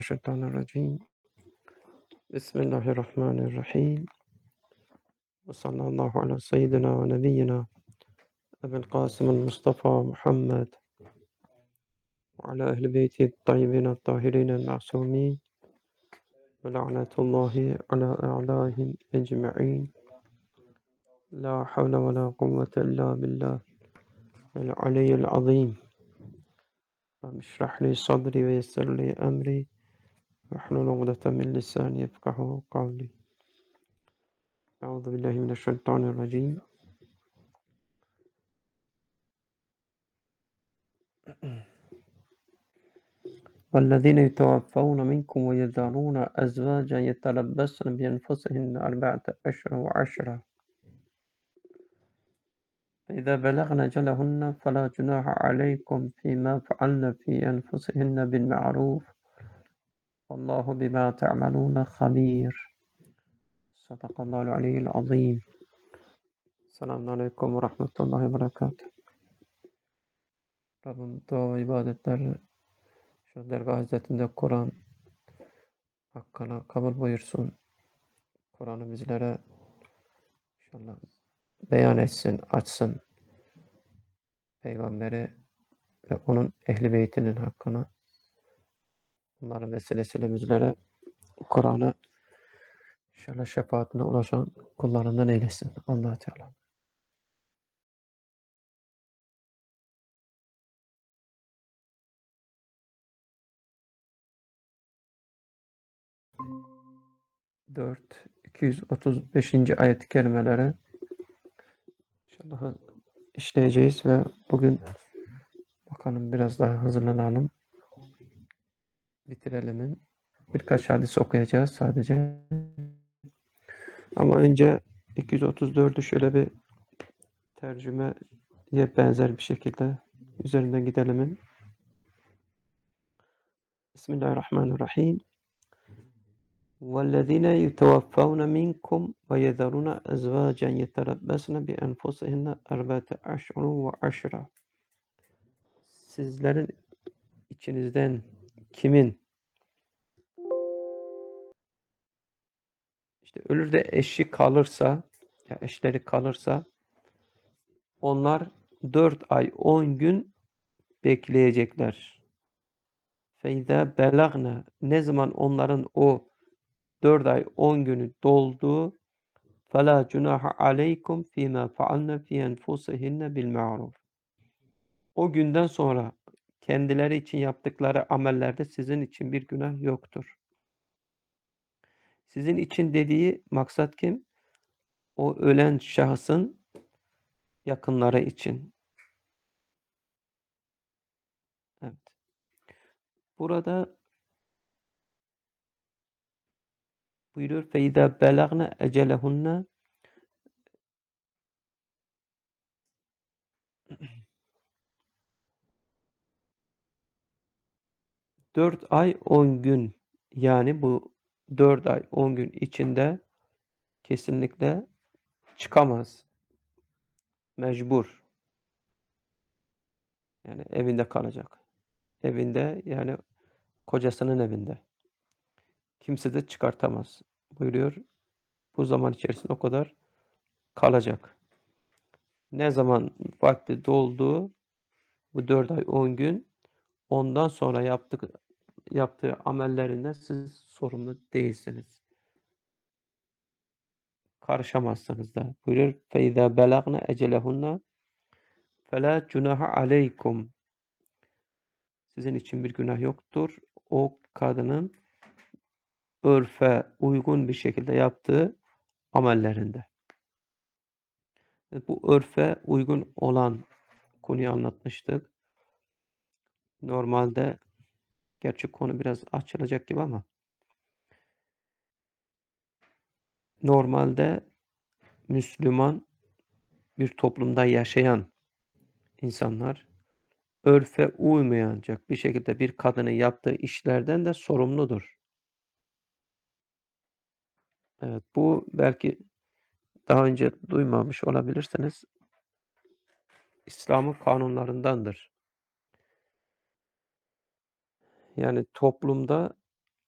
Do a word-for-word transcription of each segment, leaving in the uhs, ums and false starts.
الشيطان الرجيم بسم الله الرحمن الرحيم وصلى الله على سيدنا ونبينا أبي القاسم المصطفى محمد وعلى أهل بيته الطيبين الطاهرين المعصومين ولعنة الله على أعدائهم أجمعين لا حول ولا قوة إلا بالله العلي العظيم رب اشرح لي صدري ويسر لي أمري واحلل عقدة من لساني يفقهوا قولي أعوذ بالله من الشيطان الرجيم والذين يتوفون منكم ويذرون أزواجا يتربصن بأنفسهن أربعة أشهر وعشرة فإذا بلغن أجلهن فلا جناح عليكم فيما فعلن في أنفسهن بالمعروف والله بما تعملون خبير صدق الله العلي العظيم. Selamun Aleyküm ve Rahmetullahi ve Berekatuhu. Rabbim dua ve ibadetler şu dergah hazretinde Kur'an hakkına kabul buyursun. Kur'an'ı bizlere inşallah beyan etsin, açsın. Peygamberi ve onun ehli beytinin hakkını bunların vesilesiyle bizlere Kur'an'ı inşallah şefaatine ulaşan kullarından eylesin. Allah Teala. dört iki yüz otuz beşinci ayet-i kerimeleri inşallah işleyeceğiz ve bugün bakalım biraz daha hazırlanalım. Bitirelim. Birkaç hadis okuyacağız sadece. Ama önce iki yüz otuz dördü şöyle bir tercümeye benzer bir şekilde üzerinden gidelim. Bismillahirrahmanirrahim. وَالَّذِينَ يُتَوَفَّوْنَ مِنْكُمْ وَيَذَرُونَ أَزْوَاجًا يَتَرَبَّصْنَ بِأَنْفُسِهِنَّ أَرْبَعَةَ أَشْهُرٍ وَعَشْرًا Sizlerin içinizden kimin işte ölür de eşi kalırsa, ya eşleri kalırsa onlar dört ay on gün bekleyecekler. فَاِذَا بَلَغْنَا Ne zaman onların o dört ay on günü doldu فَلَا جُنَاحَ عَلَيْكُمْ فِي مَا فَعَلْنَ فِي أَنْفُسِهِنَّ بِالْمَعْرُوفِ O günden sonra kendileri için yaptıkları amellerde sizin için bir günah yoktur. Sizin için dediği maksat kim? O ölen şahsın yakınları için. Evet. Burada buyuruyor فَاِذَا بَلَغْنَ اَجَلَهُنَّ dört ay on gün yani bu dört ay on gün içinde kesinlikle çıkamaz. Mecbur. Yani evinde kalacak. Evinde yani kocasının evinde. Kimse de çıkartamaz. Buyuruyor. Bu zaman içerisinde o kadar kalacak. Ne zaman vakti doldu bu dört ay on gün ondan sonra yaptık, yaptığı amellerinden siz sorumlu değilsiniz. Karışamazsınız da. Buyuruyor. فَاِذَا بَلَغْنَ اَجَلَهُنَّ فَلَا جُنَاحَ عَلَيْكُمْ Sizin için bir günah yoktur. O kadının örfe uygun bir şekilde yaptığı amellerinde. Bu örfe uygun olan konuyu anlatmıştık. Normalde gerçi konu biraz açılacak gibi ama normalde Müslüman bir toplumda yaşayan insanlar örfe uymayacak bir şekilde bir kadının yaptığı işlerden de sorumludur. Evet, bu belki daha önce duymamış olabilirsiniz. İslam'ın kanunlarındandır. Yani toplumda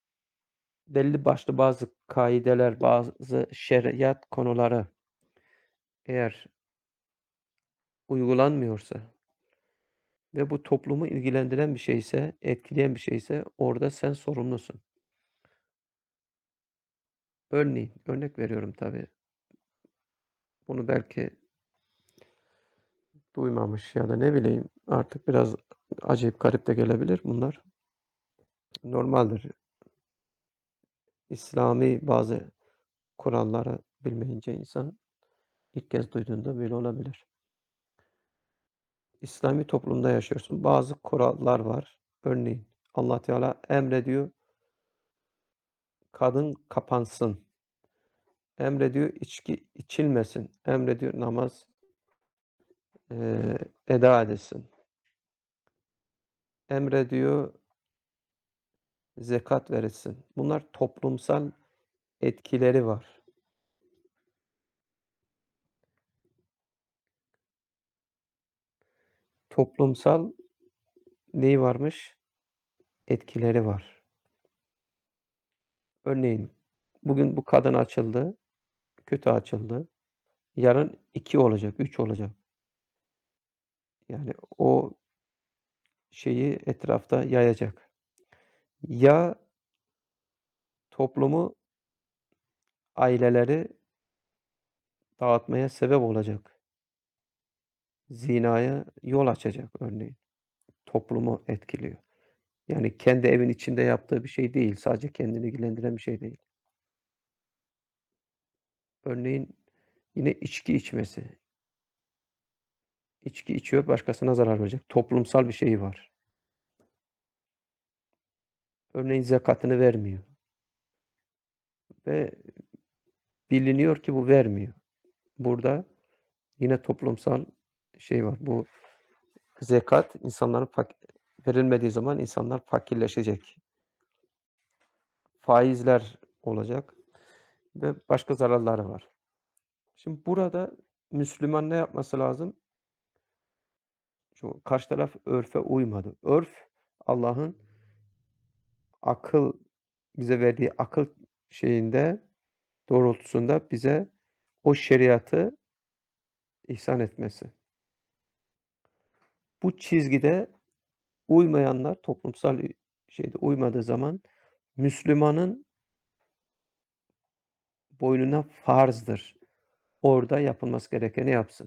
belli başlı bazı kaideler, bazı şeriat konuları eğer uygulanmıyorsa ve bu toplumu ilgilendiren bir şeyse, etkileyen bir şeyse orada sen sorumlusun. Örneğin, örnek veriyorum tabii. Bunu belki duymamış ya da ne bileyim artık biraz acayip garip de gelebilir bunlar. Normaldir. İslami bazı kuralları bilmeyince insan ilk kez duyduğunda böyle olabilir. İslami toplumda yaşıyorsun. Bazı kurallar var. Örneğin Allah Teala emrediyor kadın kapansın. Emrediyor içki içilmesin. Emrediyor namaz eee, eda edilsin. Emrediyor zekat verilsin. Bunlar toplumsal etkileri var. Toplumsal neyi varmış? Etkileri var. Örneğin bugün bu kadın açıldı, kötü açıldı. Yarın iki olacak, üç olacak. Yani o şeyi etrafta yayacak. Ya toplumu, aileleri dağıtmaya sebep olacak. Zinaya yol açacak örneğin. Toplumu etkiliyor. Yani kendi evin içinde yaptığı bir şey değil. Sadece kendini ilgilendiren bir şey değil. Örneğin yine içki içmesi. İçki içiyor, başkasına zarar verecek. Toplumsal bir şeyi var. Örneğin zekatını vermiyor ve biliniyor ki bu vermiyor. Burada yine toplumsal şey var. Bu zekat insanların fak verilmediği zaman insanlar fakirleşecek. Faizler olacak ve başka zararları var. Şimdi burada Müslüman ne yapması lazım? Şu karşı taraf örfe uymadı. Örf Allah'ın akıl bize verdiği akıl şeyinde doğrultusunda bize o şeriatı ihsan etmesi. Bu çizgide uymayanlar toplumsal şeyde uymadığı zaman Müslümanın boynuna farzdır. Orada yapılması gerekeni yapsın.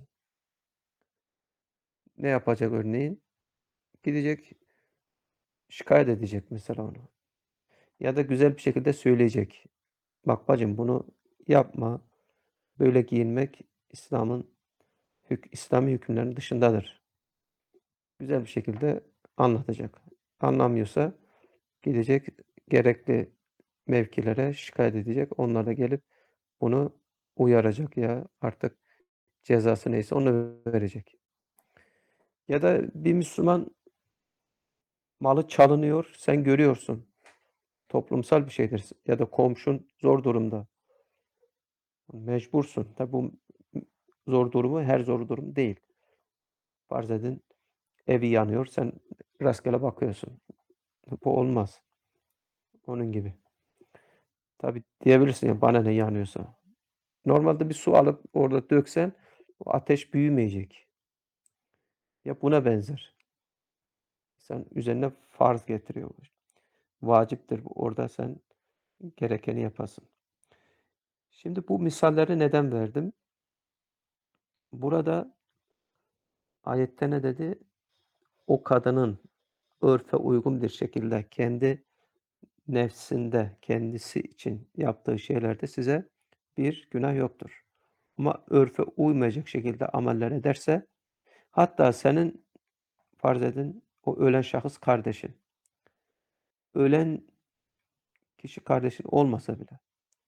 Ne yapacak örneğin? Gidecek şikayet edecek mesela onu. Ya da güzel bir şekilde söyleyecek. Bak bacım bunu yapma. Böyle giyinmek İslam'ın hük İslami hükümlerinin dışındadır. Güzel bir şekilde anlatacak. Anlamıyorsa gidecek gerekli mevkilere şikayet edecek. Onlar da gelip bunu uyaracak ya artık cezası neyse onu verecek. Ya da bir Müslüman malı çalınıyor, sen görüyorsun. Toplumsal bir şeydir ya da komşun zor durumda. Mecbursun. Tabi bu zor durumu her zor durum değil. Farz edin evi yanıyor, sen rastgele bakıyorsun. Bu olmaz. Onun gibi. Tabi diyebilirsin ya bana ne yanıyorsa. Normalde bir su alıp orada döksen o ateş büyümeyecek. Ya buna benzer. Sen üzerine farz getiriyor. Vaciptir bu. Orada sen gerekeni yapasın. Şimdi bu misalleri neden verdim? Burada ayette ne dedi? O kadının örfe uygun bir şekilde kendi nefsinde, kendisi için yaptığı şeylerde size bir günah yoktur. Ama örfe uymayacak şekilde ameller ederse, hatta senin farz edin o ölen şahıs kardeşin. Ölen kişi kardeşin olmasa bile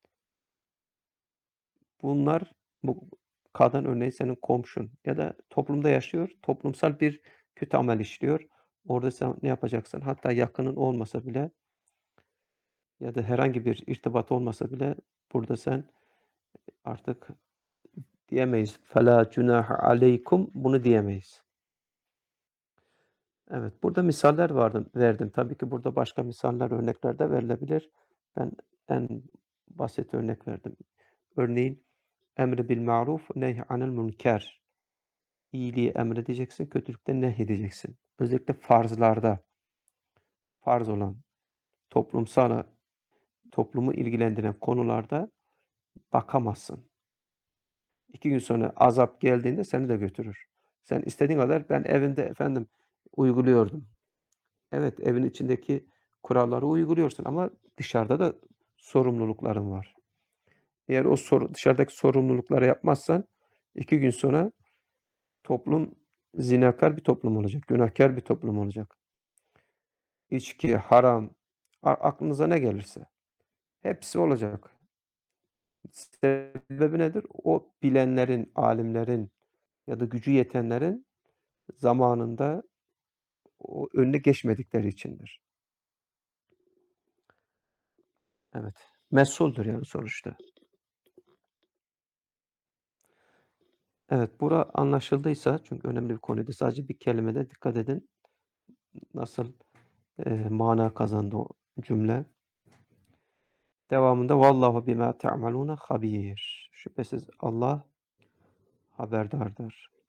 bunlar bu kadın örneğin senin komşun ya da toplumda yaşıyor, toplumsal bir kötü amel işliyor. Orada sen ne yapacaksın? Hatta yakının olmasa bile ya da herhangi bir irtibat olmasa bile burada sen artık diyemeyiz. فَلَا جُنَاحَ عَلَيْكُمْ bunu diyemeyiz. Evet, burada misaller vardım, verdim. Tabii ki burada başka misaller, örnekler de verilebilir. Ben En basit örnek verdim. Örneğin emri bil maruf, nehy anil münker. İyiliği emredeceksin, kötülükten nehyedeceksin. Özellikle farzlarda, farz olan, toplumsal toplumu ilgilendiren konularda bakamazsın. İki gün sonra azap geldiğinde seni de götürür. Sen istediğin kadar ben evimde efendim uyguluyordum. Evet, evin içindeki kuralları uyguluyorsun ama dışarıda da sorumlulukların var. Eğer o sor dışarıdaki sorumlulukları yapmazsan iki gün sonra toplum zinakar bir toplum olacak, günahkar bir toplum olacak. İçki, haram, a aklınıza ne gelirse hepsi olacak. Sebebi nedir? O bilenlerin, alimlerin ya da gücü yetenlerin zamanında o önüne geçmedikleri içindir. Evet. Mesuldur yani sonuçta. Evet, bura anlaşıldıysa çünkü önemli bir konuydu. Sadece bir kelimede dikkat edin nasıl, eee, mana kazandı o cümle. Devamında vallahu bima ta'maluna habir. Şüphesiz Allah haberdardır.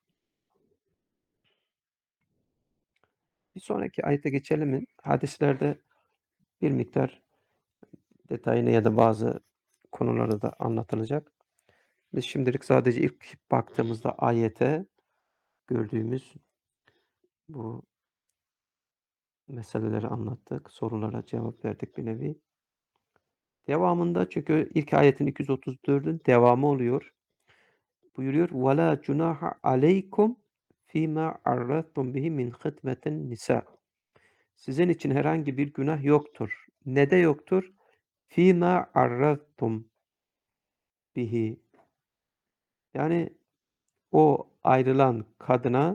Bir sonraki ayete geçelim mi? Hadislerde bir miktar detayını ya da bazı konuları da anlatılacak. Biz şimdilik sadece ilk baktığımızda ayete gördüğümüz bu meseleleri anlattık. Sorulara cevap verdik bir nevi. Devamında çünkü ilk ayetin iki yüz otuz dördün devamı oluyor. Buyuruyor وَلَا جُنَاحَ عَلَيْكُمْ فِيمَا عَرَّضْتُمْ بِهِ مِنْ خِطْبَةِ النِّسَاءِ Sizin için herhangi bir günah yoktur. Nede yoktur? فِيمَا عَرَّضْتُمْ bihi. Yani o ayrılan kadına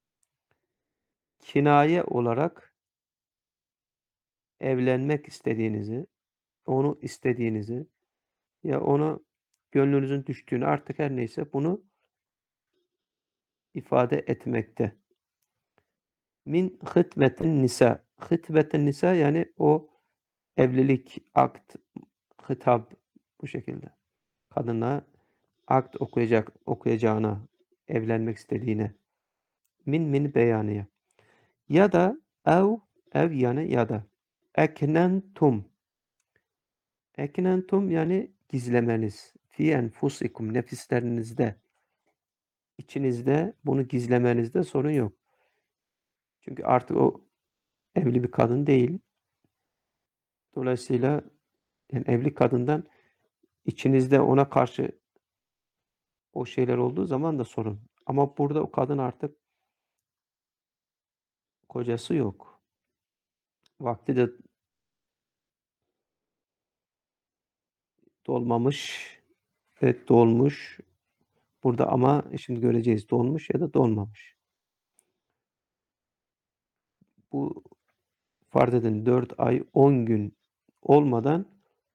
kinaye olarak evlenmek istediğinizi, onu istediğinizi ya ona gönlünüzün düştüğünü artık her neyse bunu ifade etmekte. Min hıtbetin nisa. Hıtbetin nisa yani o evlilik, akt, hitap bu şekilde. Kadına akt okuyacak, okuyacağına, evlenmek istediğine. Min min beyaniye. Ya da ev, ev yani ya da. Eknentum. Eknentum yani gizlemeniz. Fi enfusikum nefislerinizde. İçinizde bunu gizlemenizde sorun yok. Çünkü artık o evli bir kadın değil. Dolayısıyla yani evli kadından içinizde ona karşı o şeyler olduğu zaman da sorun. Ama burada o kadın artık kocası yok. Vakti de dolmamış. Evet dolmuş. Burada ama şimdi göreceğiz dolmuş ya da dolmamış. Bu farz edin dört ay on gün olmadan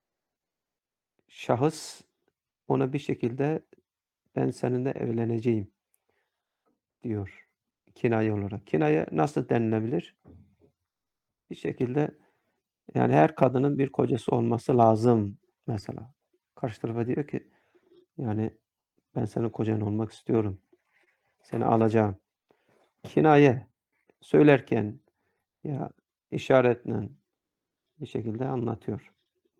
şahıs ona bir şekilde ben seninle evleneceğim diyor kinaye olarak. Kinaye nasıl denilebilir? Bir şekilde yani her kadının bir kocası olması lazım mesela. Karşı tarafa diyor ki yani ben senin kocan olmak istiyorum. Seni alacağım. Kinaye söylerken ya işaretle bir şekilde anlatıyor.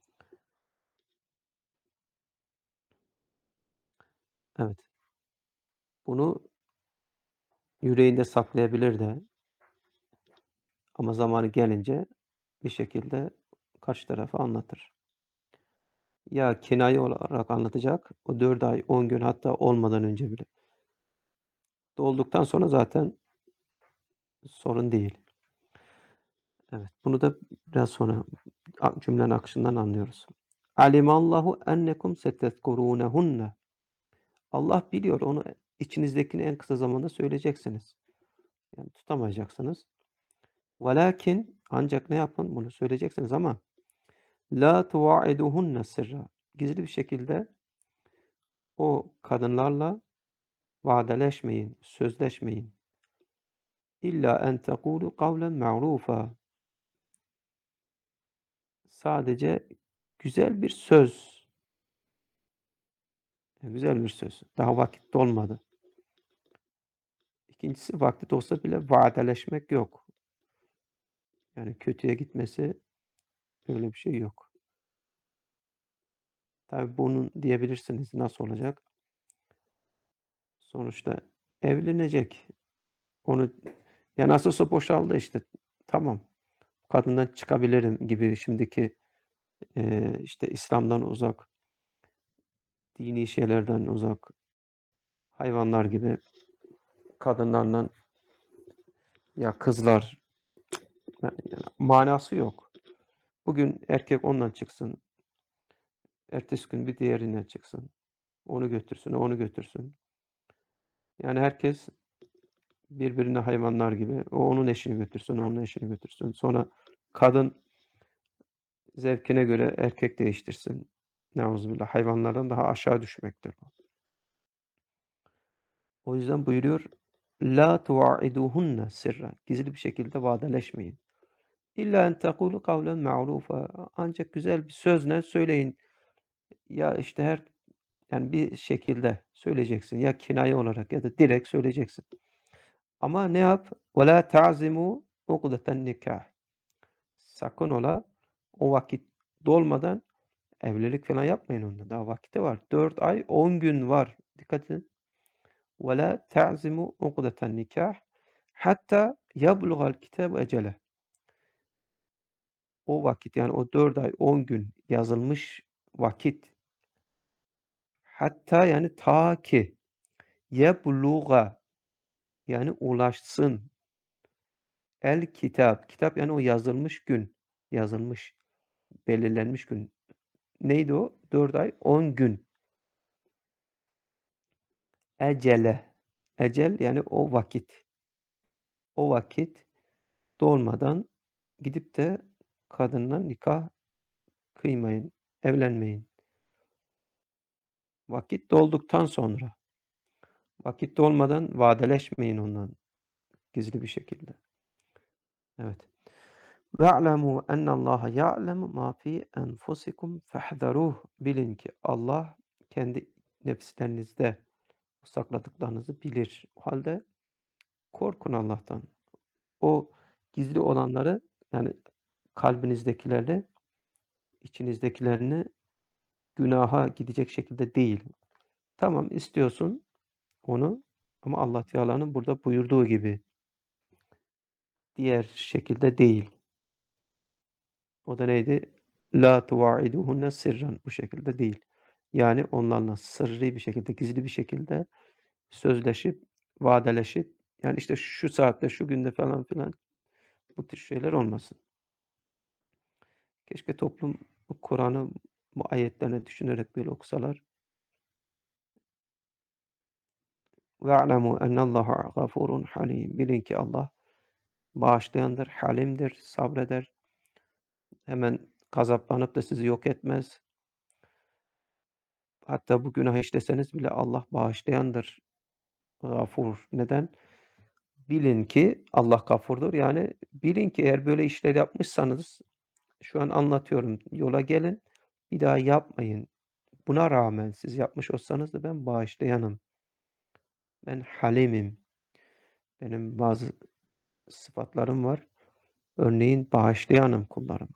Evet. Bunu yüreğinde saklayabilir de ama zamanı gelince bir şekilde karşı tarafa anlatır. Ya kinaye olarak anlatacak o dört ay on gün hatta olmadan önce bile. Dolduktan sonra zaten sorun değil. Evet. Bunu da biraz sonra a cümlenin akışından anlıyoruz. Alimallahu ennekum setezkurûnehunne. Allah biliyor onu içinizdekini en kısa zamanda söyleyeceksiniz. Yani tutamayacaksınız. Velakin ancak ne yapın? Bunu söyleyeceksiniz ama la tuvaiduhunne sirra. Gizli bir şekilde o kadınlarla vadeleşmeyin, sözleşmeyin. İlla en tekulu kavlen ma'rufa. Sadece Güzel bir söz. Güzel bir söz. Daha vakit dolmadı. İkincisi vakti dolsa bile vadeleşmek yok. Yani kötüye gitmesi öyle bir şey yok. Tabii bunun diyebilirsiniz nasıl olacak? Sonuçta evlenecek. Onu ya nasılsa boşaldı işte. Tamam. Kadından çıkabilirim gibi şimdiki eee, işte İslam'dan uzak, dini şeylerden uzak, hayvanlar gibi kadınlarla ya kızlar yani manası yok. Bugün erkek ondan çıksın, ertesi gün bir diğerinden çıksın. Onu götürsün, onu götürsün. Yani herkes birbirine hayvanlar gibi. O onun eşini götürsün, o onun eşini götürsün. Sonra kadın zevkine göre erkek değiştirsin. Neuzubillah. Hayvanlardan daha aşağı düşmektir bu. O yüzden buyuruyor La tuvaiduhunne sirra. Gizli bir şekilde vadeleşmeyin. İlla en tekulu kavlen ma'rufa. Ancak güzel bir sözle söyleyin. Ya işte her yani bir şekilde söyleyeceksin. Ya kinaye olarak ya da direkt söyleyeceksin. Ama ne yap? Ve la ta'zimu ukdeten nikah. Sakın ola o vakit dolmadan evlilik falan yapmayın onunla. Daha vakti var. dört ay on gün var. Dikkat edin. Ve la ta'zimu ukdeten nikah hatta yabluğal kitab ecele. O vakit yani o dört ay on gün yazılmış vakit hatta yani ta ki yebluğa yani ulaşsın el kitap. Kitap yani o yazılmış gün. Yazılmış, belirlenmiş gün. Neydi o? dört ay on gün. Ecele. Ecel yani o vakit. O vakit dolmadan gidip de kadınla nikah kıymayın, evlenmeyin. Vakit dolduktan sonra, vakit dolmadan vadeleşmeyin ondan gizli bir şekilde. Evet. Ve'lemû ennallâhe ya'lemu mâ fî enfusikum fehdharûh. Bilin ki Allah kendi nefslerinizde sakladıklarınızı bilir. O halde korkun Allah'tan. O gizli olanları yani kalbinizdekileri, içinizdekilerini günaha gidecek şekilde değil. Tamam istiyorsun onu ama Allah Teala'nın burada buyurduğu gibi diğer şekilde değil. O da neydi? La tuvaiduhunne sirran. Bu şekilde değil. Yani onlarla sırrı bir şekilde, gizli bir şekilde sözleşip, vadeleşip yani işte şu saatte, şu günde falan filan bu tür şeyler olmasın. Keşke toplum bu Kur'an'ı bu ayetlerini düşünerek böyle okusalar. Ve'lemû ennallâhe gafurun halim. Bilin ki Allah bağışlayandır, halimdir, sabreder. Hemen gazaplanıp da sizi yok etmez. Hatta bu günah işleseniz bile Allah bağışlayandır, gafur. Neden? Bilin ki Allah gafurdur. Yani bilin ki eğer böyle işler yapmışsanız şu an anlatıyorum. Yola gelin. Bir daha yapmayın. Buna rağmen siz yapmış olsanız da ben bağışlayanım. Ben halimim. Benim bazı sıfatlarım var. Örneğin bağışlayanım kullarıma.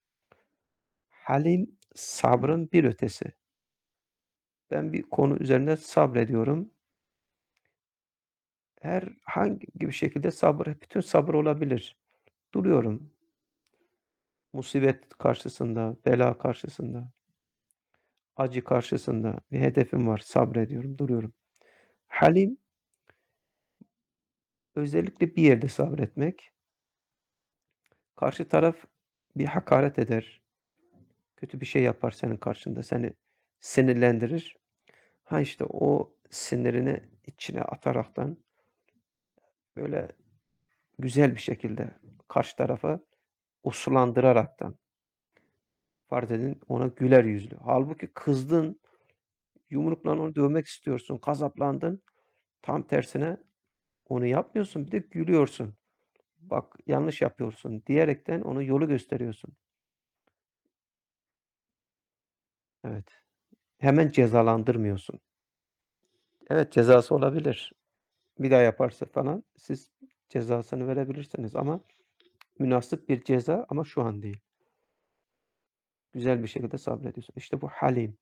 Halim sabrın bir ötesi. Ben bir konu üzerinde sabrediyorum. Herhangi bir şekilde sabır, bütün sabır olabilir. Duruyorum. Musibet karşısında, bela karşısında, acı karşısında bir hedefim var. Sabrediyorum, duruyorum. Halim özellikle bir yerde sabretmek. Karşı taraf bir hakaret eder, kötü bir şey yapar senin karşında, seni sinirlendirir. Ha işte o sinirini içine ataraktan böyle güzel bir şekilde karşı tarafa uslandıraraktan farz edin ona güler yüzlü. Halbuki kızdın, yumrukla onu dövmek istiyorsun, gazaplandın. Tam tersine onu yapmıyorsun, bir de gülüyorsun. Bak yanlış yapıyorsun diyerekten ona yolu gösteriyorsun. Evet. Hemen cezalandırmıyorsun. Evet, cezası olabilir. Bir daha yaparsa falan siz cezasını verebilirsiniz ama münasip bir ceza ama şu an değil. Güzel bir şekilde sabrediyorsun. İşte bu halim.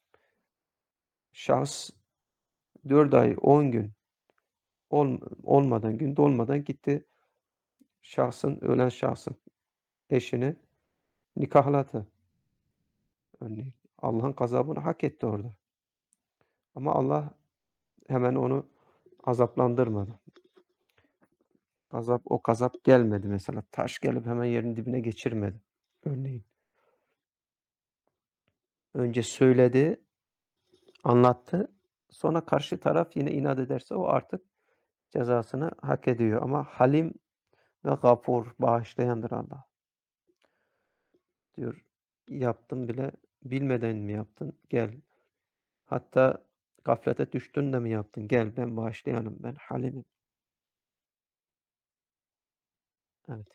Şahs dört ay on gün ol olmadan, gün dolmadan gitti şahsın, ölen şahsın eşini nikahladı örneğin. Allah'ın gazabını hak etti orada. Ama Allah hemen onu azaplandırmadı. Gazap, o gazap gelmedi mesela. Taş gelip hemen yerin dibine geçirmedi örneğin. Önce söyledi, anlattı. Sonra karşı taraf yine inat ederse o artık cezasını hak ediyor. Ama halim ve gafur, bağışlayandır Allah. Diyor, yaptın bile, bilmeden mi yaptın? Gel. Hatta gaflete düştün de mi yaptın? Gel, ben bağışlayanım, ben halimim. Evet.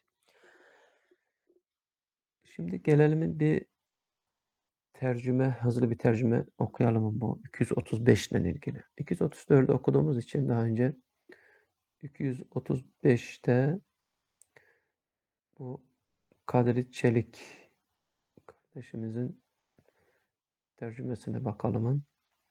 Şimdi gelelim bir tercüme, hızlı bir tercüme okuyalım bu iki yüz otuz beş ile ilgili. iki yüz otuz dördü okuduğumuz için daha önce iki yüz otuz beşte bu Kadri Çelik kardeşimizin tercümesine bakalım.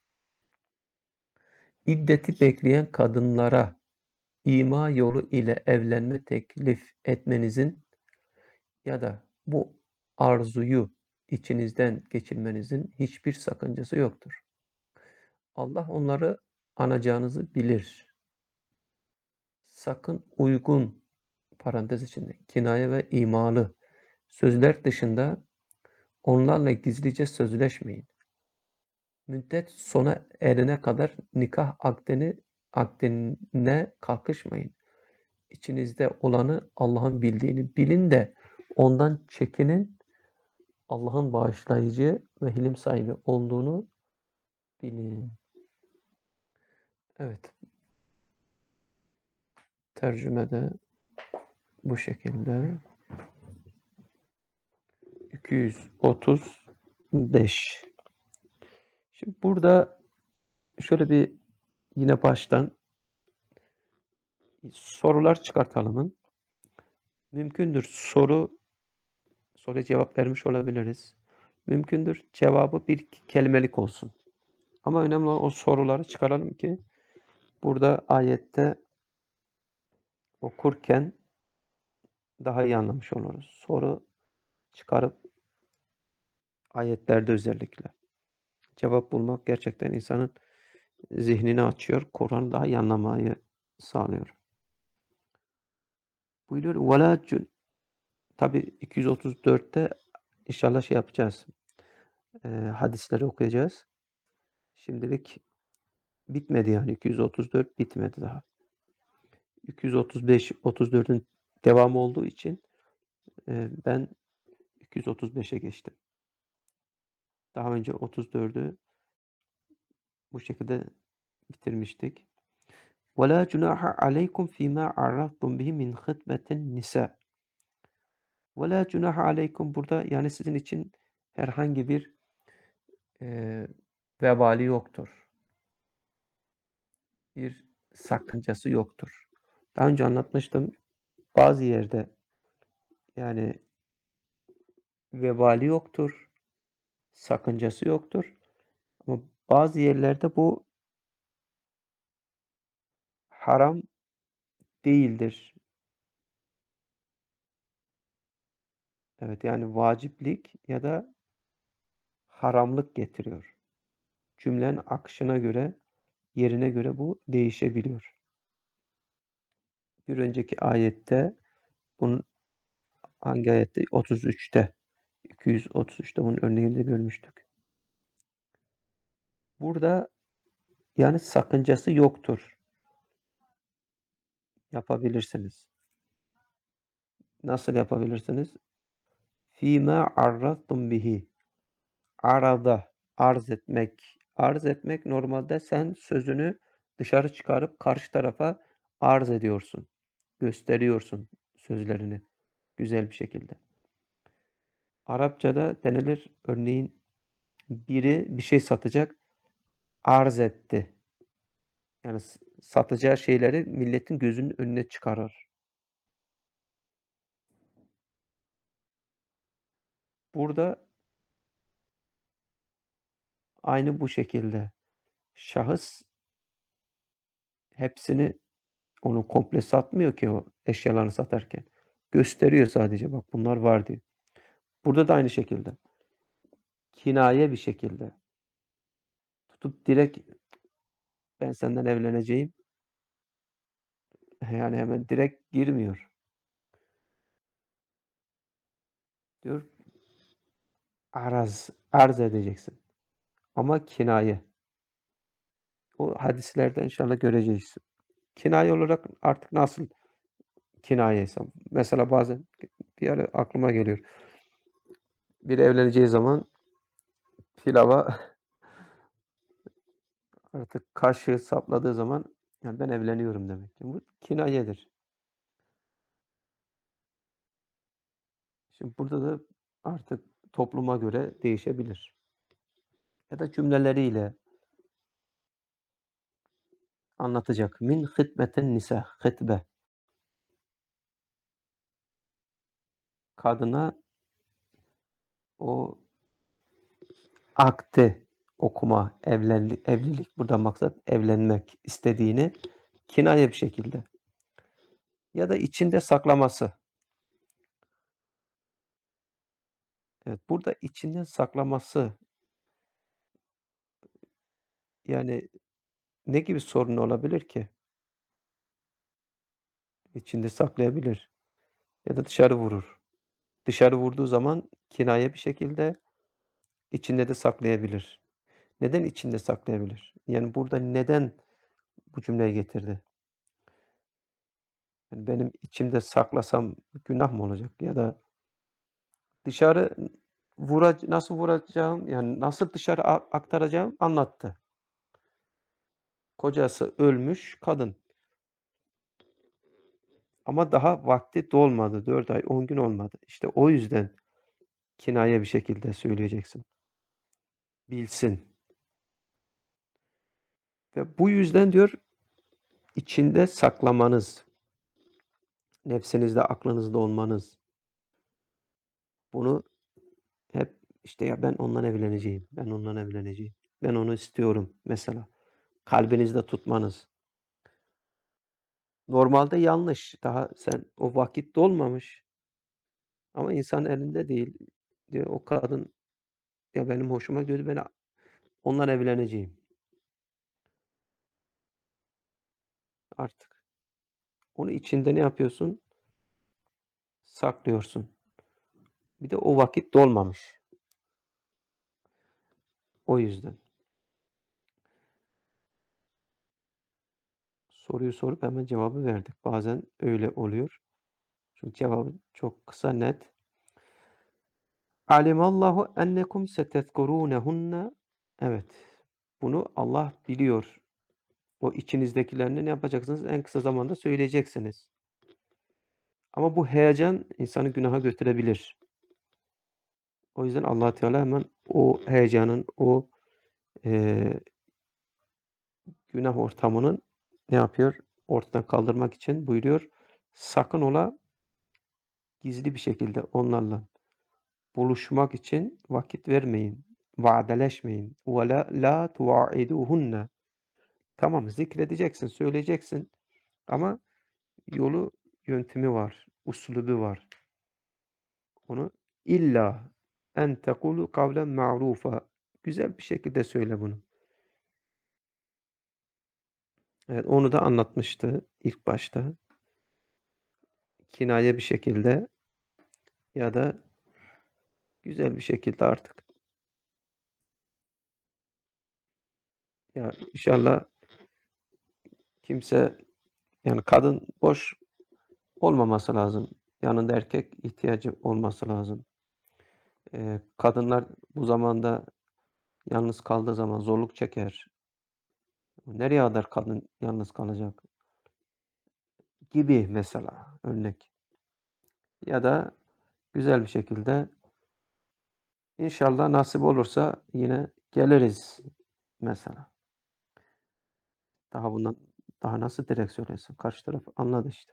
İddeti bekleyen kadınlara ima yolu ile evlenme teklif etmenizin ya da bu arzuyu içinizden geçirmenizin hiçbir sakıncası yoktur. Allah onları anacağınızı bilir. Sakın uygun parantez içinde kinaye ve imalı sözler dışında onlarla gizlice sözleşmeyin. Müddet sona erene kadar nikah akdini akdine kalkışmayın. İçinizde olanı Allah'ın bildiğini bilin de ondan çekinin. Allah'ın bağışlayıcı ve hilim sahibi olduğunu bilin. Evet. Tercümede bu şekilde. iki yüz otuz beş. Şimdi burada şöyle bir yine baştan sorular çıkartalım. Mümkündür soru soruya cevap vermiş olabiliriz. Mümkündür cevabı bir kelimelik olsun. Ama önemli olan o soruları çıkaralım ki burada ayette okurken daha iyi anlamış oluruz. Soru çıkarıp ayetlerde özellikle cevap bulmak gerçekten insanın zihnini açıyor. Kur'an'ı daha iyi anlamayı sağlıyor. Buyuruyor. وَلَا Tabi iki yüz otuz dörtte inşallah şey yapacağız. E, hadisleri okuyacağız. Şimdilik bitmedi yani. iki yüz otuz dört bitmedi daha. iki yüz otuz beş otuz dördün devamı olduğu için e, ben iki yüz otuz beşe geçtim. Daha önce otuz dördü bu şekilde bitirmiştik. وَلَا جُنَاحَ عَلَيْكُمْ فِي مَا عَرَّضْتُمْ بِهِ مِنْ خِطْبَةِ النِّسَاءِ وَلَا جُنَاحَ عَلَيْكُمْ burada yani sizin için herhangi bir e, vebali yoktur. Bir sakıncası yoktur. Daha önce anlatmıştım. Bazı yerde yani vebali yoktur, sakıncası yoktur. Ama bazı yerlerde bu haram değildir. Evet yani vaciplik ya da haramlık getiriyor. Cümlenin akışına göre, yerine göre bu değişebiliyor. Bir önceki ayette bunun hangi ayette? otuz üçte. iki yüz otuz üçte bunun örneğini de görmüştük. Burada yani sakıncası yoktur. Yapabilirsiniz. Nasıl yapabilirsiniz? Fîmâ arradtum bihi. Arada, arz etmek. Arz etmek normalde sen sözünü dışarı çıkarıp karşı tarafa arz ediyorsun. Gösteriyorsun sözlerini güzel bir şekilde. Arapçada denilir örneğin biri bir şey satacak, arz etti. Yani satacağı şeyleri milletin gözünün önüne çıkarır. Burada aynı bu şekilde şahıs hepsini onu komple satmıyor ki o eşyalarını satarken. Gösteriyor sadece bak bunlar var diyor. Burada da aynı şekilde. Kinaye bir şekilde. Tutup direkt ben senden evleneceğim. Yani hemen direkt girmiyor. Diyor araz, arz edeceksin. Ama kinaye. O hadislerde inşallah göreceğiz. Kinaye olarak artık nasıl kinaye ise. Mesela bazen bir ara aklıma geliyor. Biri evleneceği zaman pilava artık kaşığı sapladığı zaman yani ben evleniyorum demek ki. Bu kinayedir. Şimdi burada da artık topluma göre değişebilir. Ya da cümleleriyle anlatacak. Min hıtbeten nisa. Hıtbe. Kadına o akte okuma, evlenlik, evlilik buradan maksat evlenmek istediğini kinaye bir şekilde ya da içinde saklaması. Evet, burada içinde saklaması yani ne gibi sorun olabilir ki? İçinde saklayabilir ya da dışarı vurur. Dışarı vurduğu zaman kinaye bir şekilde içinde de saklayabilir. Neden içinde saklayabilir? Yani burada neden bu cümleyi getirdi? Yani benim içimde saklasam günah mı olacak? Ya da dışarı vura nasıl vuracağım, yani nasıl dışarı a aktaracağım anlattı. Kocası ölmüş kadın ama daha vakti dolmadı. dört ay, on gün olmadı. İşte o yüzden kinaye bir şekilde söyleyeceksin. Bilsin. Ve bu yüzden diyor içinde saklamanız, nefsinizde, aklınızda olmanız. Bunu hep işte ya ben ondan evleneceğim, ben ondan evleneceğim, ben onu istiyorum mesela. Kalbinizde tutmanız. Normalde yanlış. Daha sen o vakit dolmamış ama insan elinde değil. Diyor o kadın ya benim hoşuma gidiyordu ben ondan evleneceğim. Artık onu içinde ne yapıyorsun? Saklıyorsun. Bir de o vakit dolmamış. O yüzden. Soruyu sorup hemen cevabı verdik. Bazen öyle oluyor. Çünkü cevabı çok kısa, net. Alimallahu ennekum setezkurunehunne. Evet. Bunu Allah biliyor. O içinizdekilerini ne yapacaksınız? En kısa zamanda söyleyeceksiniz. Ama bu heyecan insanı günaha götürebilir. O yüzden Allah Teala hemen o heyecanın, o eee, günah ortamının ne yapıyor? Ortadan kaldırmak için buyuruyor. Sakın ola gizli bir şekilde onlarla buluşmak için vakit vermeyin. Vaadeleşmeyin. Ve la, la tuvaiduhunne. Tamam zikredeceksin, söyleyeceksin ama yolu, yöntemi var, uslubu var. Onu illa en tekulu kavlen ma'rufa. Güzel bir şekilde söyle bunu. Evet, onu da anlatmıştı ilk başta. Kinaye bir şekilde ya da güzel bir şekilde artık. Ya inşallah kimse yani kadın boş olmaması lazım. Yanında erkek ihtiyacı olması lazım. Ee, kadınlar bu zamanda yalnız kaldığı zaman zorluk çeker. Nereye kadar kadın yalnız kalacak? Gibi mesela örnek. Ya da güzel bir şekilde İnşallah nasip olursa yine geliriz mesela. Daha bundan daha nasıl direkt söylesin? Karşı taraf anladı işte.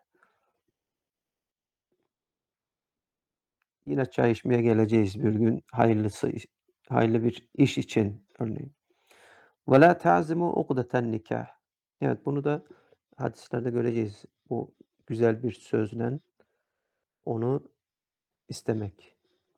Yine çay içmeye geleceğiz bir gün. Hayırlısı iş hayırlı bir iş için örneğin. Ve la ta'zimu ukdeten nikah. Evet, bunu da hadislerde göreceğiz. Bu güzel bir sözle onu istemek.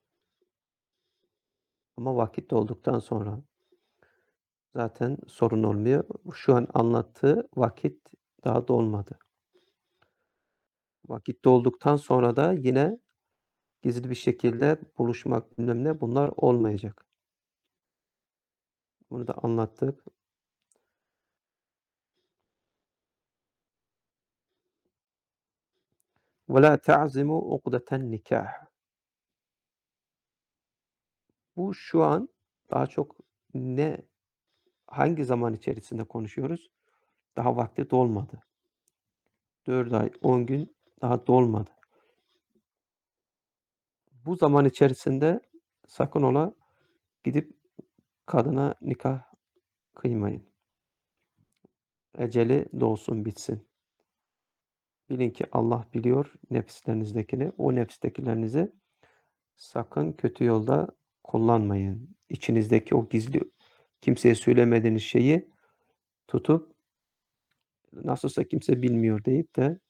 Ama vakit dolduktan sonra zaten sorun olmuyor. Şu an anlattığı vakit daha dolmadı. Vakit dolduktan sonra da yine gizli bir şekilde buluşmak bilmem ne bunlar olmayacak. Bunu da anlattık. Ve la ta'zimu ukdeten nikah. Bu şu an daha çok ne hangi zaman içerisinde konuşuyoruz? Daha vakti dolmadı. dört ay, on gün daha dolmadı. Bu zaman içerisinde sakın ola gidip kadına nikah kıymayın. Eceli dolsun bitsin. Bilin ki Allah biliyor nefislerinizdekini. O nefstekilerinizi sakın kötü yolda kullanmayın. İçinizdeki o gizli kimseye söylemediğiniz şeyi tutup nasılsa kimse bilmiyor deyip de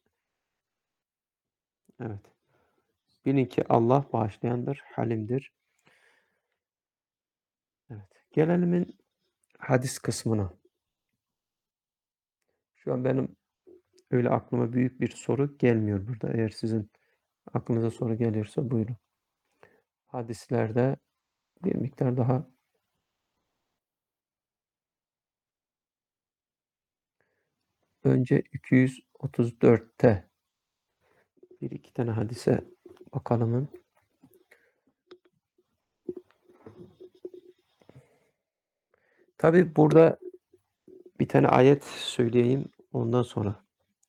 evet. Bilin ki Allah bağışlayandır, halimdir. Evet. Gelelim hadis kısmına. Şu an benim öyle aklıma büyük bir soru gelmiyor burada. Eğer sizin aklınıza soru geliyorsa buyurun. Hadislerde bir miktar daha önce iki yüz otuz dörtte bir iki tane hadise bakalım. Tabi burada bir tane ayet söyleyeyim ondan sonra.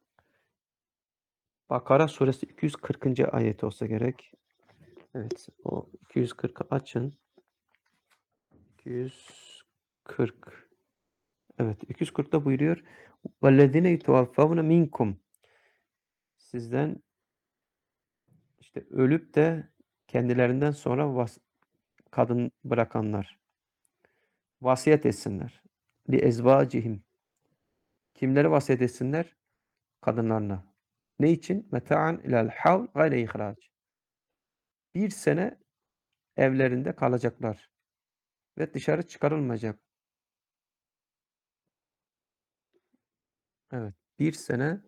Bakara suresi iki yüz kırkıncı ayet olsa gerek. Evet, o iki yüz kırkı açın. iki yüz kırk. Evet, iki yüz kırkta buyuruyor. وَالَّذِينَ يُتَوَفَّوْنَ مِنْكُمْ Sizden işte ölüp de kendilerinden sonra vas kadın bırakanlar vasiyet etsinler. Li ezvacihim. Kimleri vasiyet etsinler? Kadınlarına. Ne için? Meta'an ilal havl gayre ihraç. Bir sene evlerinde kalacaklar ve dışarı çıkarılmayacak. Evet, bir sene.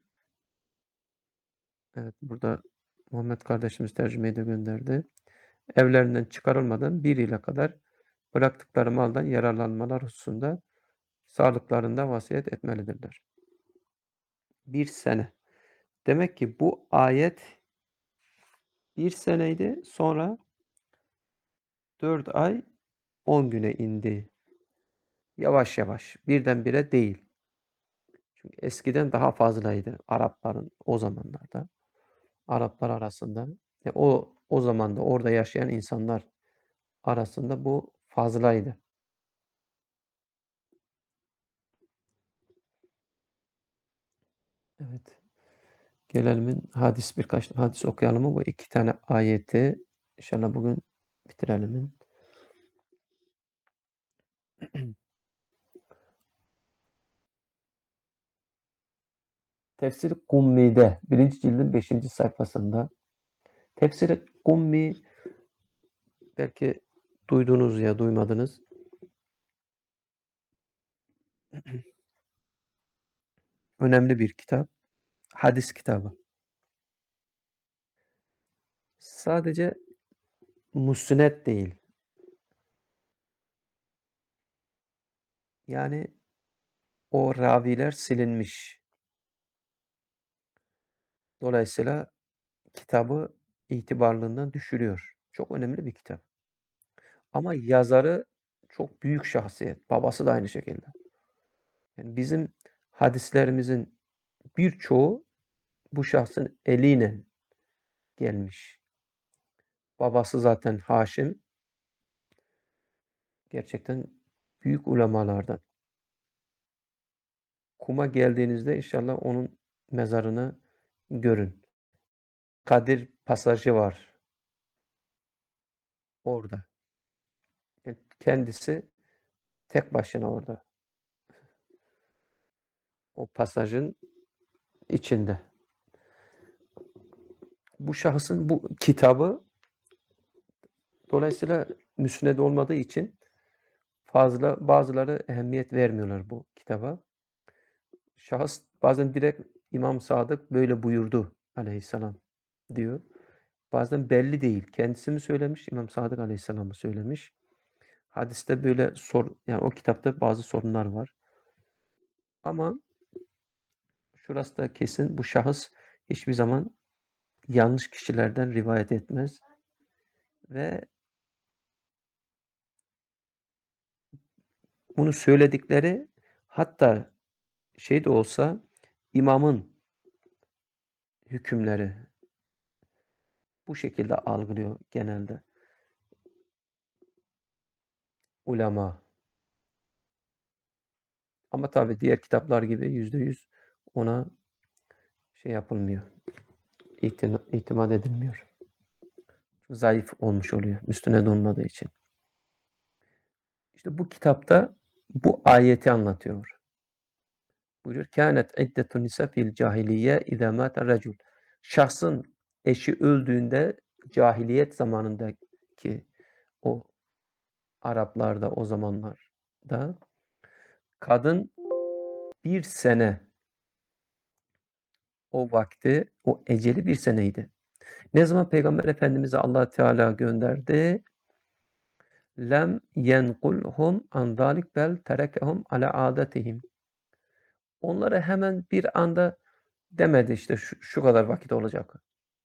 Evet, burada Muhammed kardeşimiz tercümeyi de gönderdi. Evlerinden çıkarılmadan bir yıla kadar bıraktıkları maldan yararlanmalar hususunda sağlıklarında vasiyet etmelidirler. Bir sene. Demek ki bu ayet bir seneydi. Sonra dört ay on güne indi. Yavaş yavaş. Birdenbire değil. Çünkü eskiden daha fazlaydı Arapların o zamanlarda. Araplar arasında. E o o zamanda orada yaşayan insanlar arasında bu fazlaydı. Evet. Gelelim hadis birkaç hadis okuyalım mı? Bu iki tane ayeti inşallah bugün bitirelim. Tefsir-i Kummi'de birinci cildin beşinci sayfasında Tefsir-i Kummi belki duydunuz ya duymadınız. Önemli bir kitap. Hadis kitabı. Sadece musned değil. Yani o raviler silinmiş. Dolayısıyla kitabı itibarlılığından düşürüyor. Çok önemli bir kitap. Ama yazarı çok büyük şahsiyet. Babası da aynı şekilde. Yani bizim hadislerimizin birçoğu bu şahsın eliyle gelmiş. Babası zaten Haşim. Gerçekten büyük ulemalardan. Kum'a geldiğinizde inşallah onun mezarını görün. Kadir pasajı var orada. E, Kendisi tek başına orada. O pasajın içinde. Bu şahsın bu kitabı dolayısıyla müsned olmadığı için fazla bazıları ehemmiyet vermiyorlar bu kitaba. Şahıs bazen direkt İmam Sadık böyle buyurdu aleyhisselam diyor. Bazen belli değil. Kendisi mi söylemiş, İmam Sadık aleyhisselam mı söylemiş? Hadiste böyle sor, yani o kitapta bazı sorunlar var. Ama şurası da kesin, bu şahıs hiçbir zaman yanlış kişilerden rivayet etmez ve bunu söyledikleri hatta şey de olsa imamın hükümleri bu şekilde algılıyor genelde ulema. Ama tabii diğer kitaplar gibi yüzde yüz ona şey yapılmıyor. İtima, itimat edilmiyor. Zayıf olmuş oluyor üstüne donmadığı için. İşte bu kitapta bu ayeti anlatıyor. Buyuruyor. Kânet iddetun nisa fil cahiliye izâ mâte recul. Şahsın eşi öldüğünde cahiliyet zamanındaki o Araplarda o zamanlarda kadın bir sene o vakti, o eceli bir seneydi. Ne zaman Peygamber Efendimiz'e Allah Teala gönderdi? Lem yenkulhum an zalik bel terekehum ala adetihim. Onlara hemen bir anda demedi işte şu, şu kadar vakit olacak.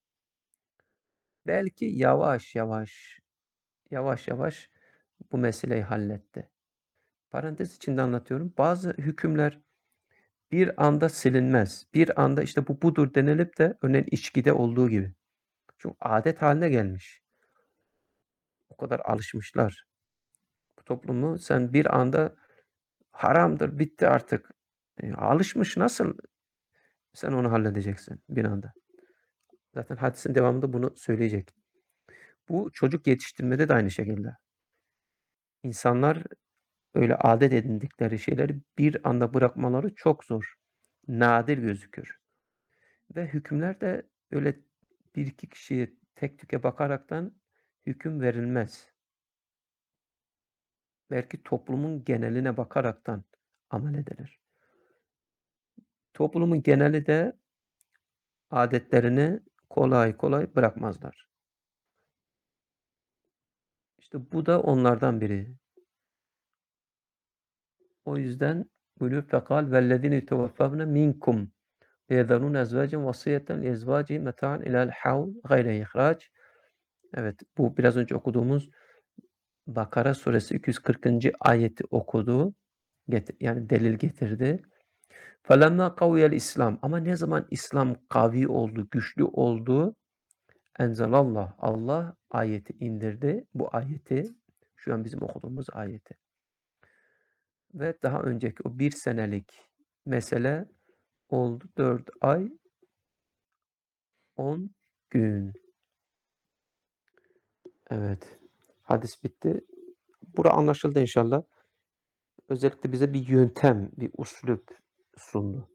Belki yavaş yavaş, yavaş yavaş bu meseleyi halletti. Parantez içinde anlatıyorum. Bazı hükümler bir anda silinmez. Bir anda işte bu budur denilip de örneğin içkide olduğu gibi. Çünkü adet haline gelmiş. O kadar alışmışlar. Bu toplumu sen bir anda haramdır, bitti artık. E, alışmış nasıl sen onu halledeceksin bir anda. Zaten hadisin devamında bunu söyleyecek. Bu çocuk yetiştirmede de aynı şekilde. İnsanlar öyle adet edindikleri şeyleri bir anda bırakmaları çok zor. Nadir gözükür. Ve hükümler de öyle bir iki kişiye tek tüke bakaraktan hüküm verilmez. Belki toplumun geneline bakaraktan amel edilir. Toplumun geneli de adetlerini kolay kolay bırakmazlar. İşte bu da onlardan biri. O yüzden buyuruyor fekal vellezine yutevaffavne minkum ve yezarun ezvacen vasiyeten li ezvacihim meta'an ila'l havl gayre ihrac. Evet, bu biraz önce okuduğumuz Bakara suresi iki yüz kırkıncı ayeti okudu. Yani delil getirdi. Felemma kaviyel İslam. Ama ne zaman İslam kavi oldu, güçlü oldu? Enzelallah. Allah ayeti indirdi. Bu ayeti, şu an bizim okuduğumuz ayeti. Ve daha önceki o bir senelik mesele oldu dört ay on gün. Evet. Hadis bitti. Bura anlaşıldı inşallah. Özellikle bize bir yöntem, bir üslup sundu.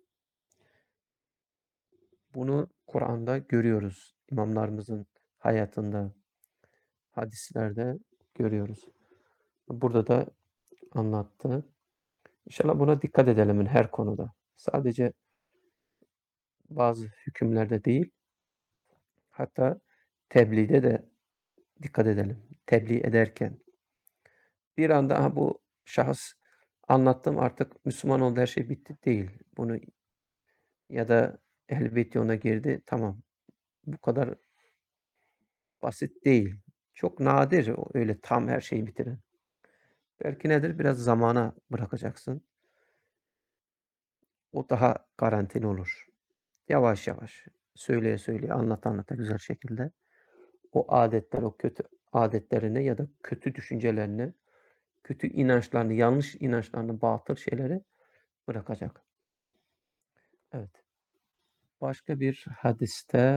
Bunu Kur'an'da görüyoruz. İmamlarımızın hayatında, hadislerde görüyoruz. Burada da anlattı. İnşallah buna dikkat edelim her konuda. Sadece bazı hükümlerde değil, hatta tebliğde de dikkat edelim. Tebliğ ederken bir anda ha, bu şahıs anlattım artık Müslüman oldu her şey bitti değil. Bunu ya da Ehl-i Beyt yoluna girdi tamam. Bu kadar basit değil. Çok nadir öyle tam her şeyi bitiren. Belki nedir? Biraz zamana bırakacaksın. O daha garantili olur. Yavaş yavaş söyleye söyleye anlata anlata güzel şekilde o adetler, o kötü adetlerini ya da kötü düşüncelerini kötü inançlarını, yanlış inançlarını, batıl şeyleri bırakacak. Evet. Başka bir hadiste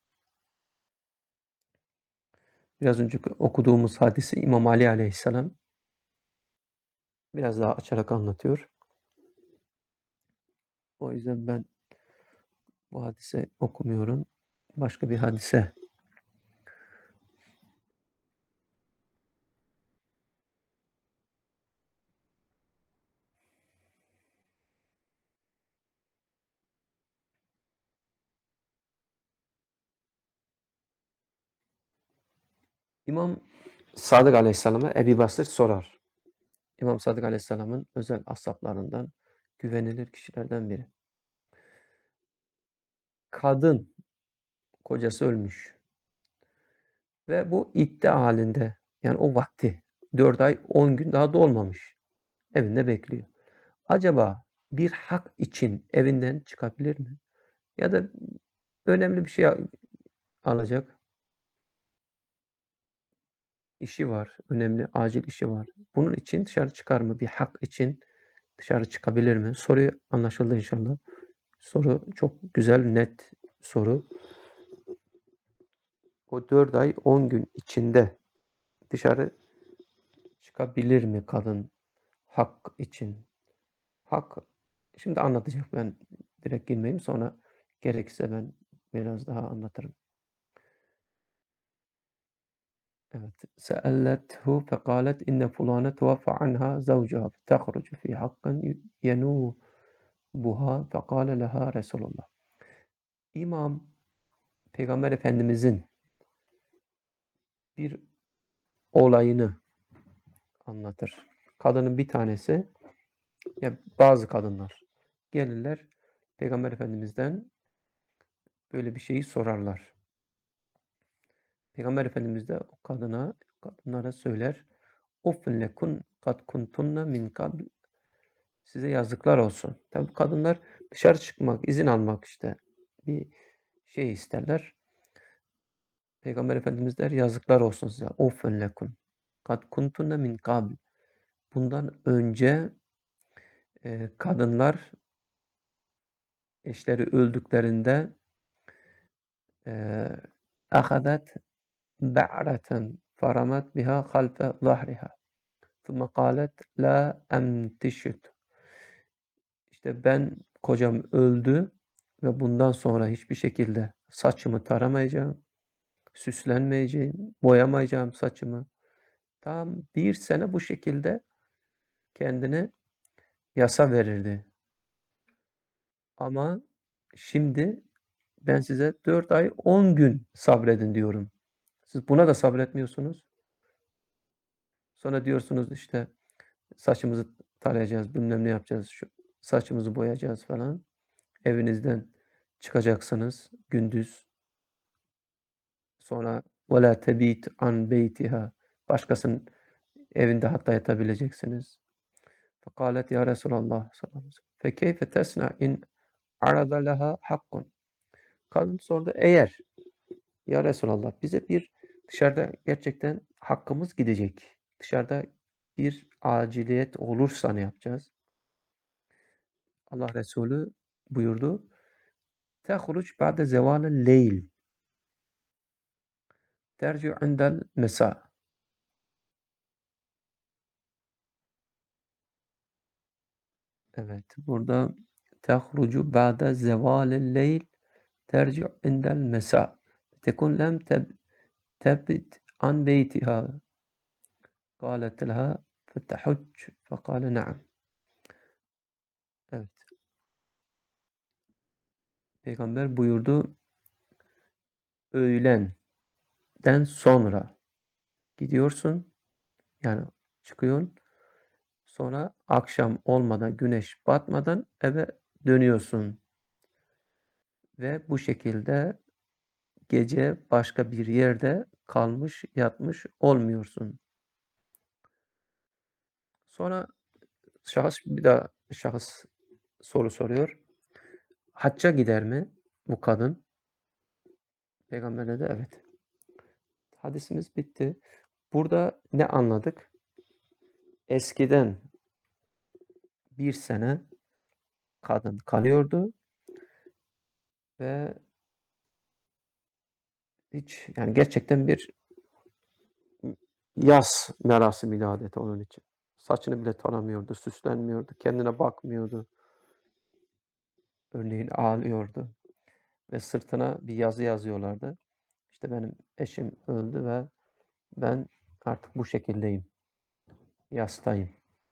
biraz önce okuduğumuz hadisi İmam Ali Aleyhisselam biraz daha açarak anlatıyor. O yüzden ben bu hadise okumuyorum. Başka bir hadise. İmam Sadık Aleyhisselam'a Ebu Basır sorar. İmam Sadık Aleyhisselam'ın özel ashablarından, güvenilir kişilerden biri. Kadın, kocası ölmüş ve bu iddia halinde, yani o vakti dört ay on gün daha dolmamış. Evinde bekliyor. Acaba bir hak için evinden çıkabilir mi? Ya da önemli bir şey alacak. İşi var. Önemli, acil işi var. Bunun için dışarı çıkar mı? Bir hak için dışarı çıkabilir mi? Soru anlaşıldı inşallah. Soru çok güzel, net soru. O dört ay on gün içinde dışarı çıkabilir mi kadın hak için? Hak, şimdi anlatacak, ben direkt girmeyeyim, sonra gerekirse ben biraz daha anlatırım. Evet. Se'ellethu fekalet inne fulane tuvafa anha zavcuha tehrucu fi hakkın yenubuha fekale leha Resulullah. İmam Peygamber Efendimizin bir olayını anlatır. Kadının bir tanesi, ya bazı kadınlar gelirler Peygamber Efendimiz'den böyle bir şeyi sorarlar. Peygamber Efendimiz de o kadına, kadınlara söyler. Uffin lekun kad kuntunna min kabl. Size yazıklar olsun. Tabii kadınlar dışarı çıkmak, izin almak, işte bir şey isterler. Peygamber Efendimiz der, yazıklar olsun size. Uffin lekun kad kuntunna min kabl. Bundan önce e, kadınlar eşleri öldüklerinde ahadet ba'reten faramat biha halfe zahriha. Thumma qalet la emtişit. İşte ben, kocam öldü ve bundan sonra hiçbir şekilde saçımı taramayacağım, süslenmeyeceğim, boyamayacağım saçımı. Tam bir sene bu şekilde kendine yasa verirdi. Ama şimdi ben size dört ay on gün sabredin diyorum. Siz buna da sabretmiyorsunuz. Sonra diyorsunuz işte saçımızı tarayacağız, bilmem ne yapacağız, şu saçımızı boyayacağız falan. Evinizden çıkacaksınız gündüz. Sonra وَلَا تَب۪يتْ عَنْ بَيْتِهَا. Başkasının evinde hatta yatabileceksiniz. فَقَالَتْ يَا رَسُولَ اللّٰهِ فَكَيْفَ تَسْنَعْ اِنْ عَرَضَ لَهَا حَقٌّ. Kadın sordu, eğer ya Resulallah bize bir dışarıda gerçekten hakkımız gidecek, dışarıda bir aciliyet olursa ne yapacağız? Allah Resulü buyurdu. تَخْرُجْ بَعْدَ زَوَالِ اللَّيْلِ تَرْجِعُ عِنْدَ الْمَسَاءِ. Evet, burada tehrucu ba'de zevalil leyl terci' indel mesa. Tekun lem tebit an beytiha. Kalet leha fetehuc fekale na'am. Evet, Peygamber buyurdu, öğlenden sonra gidiyorsun, yani çıkıyorsun, sonra akşam olmadan, güneş batmadan eve dönüyorsun ve bu şekilde gece başka bir yerde kalmış, yatmış olmuyorsun. Sonra şahıs bir daha şahıs soru soruyor. Hacca gider mi bu kadın? Peygamber dedi evet. Hadisimiz bitti. Burada ne anladık? eskiden bir sene kadın kalıyordu ve hiç yani gerçekten bir yaz merasimiydi adeta onun için. Saçını bile taramıyordu, süslenmiyordu, kendine bakmıyordu. Örneğin ağlıyordu ve sırtına bir yazı yazıyorlardı. İşte benim eşim öldü ve ben artık bu şekildeyim. Yastayım.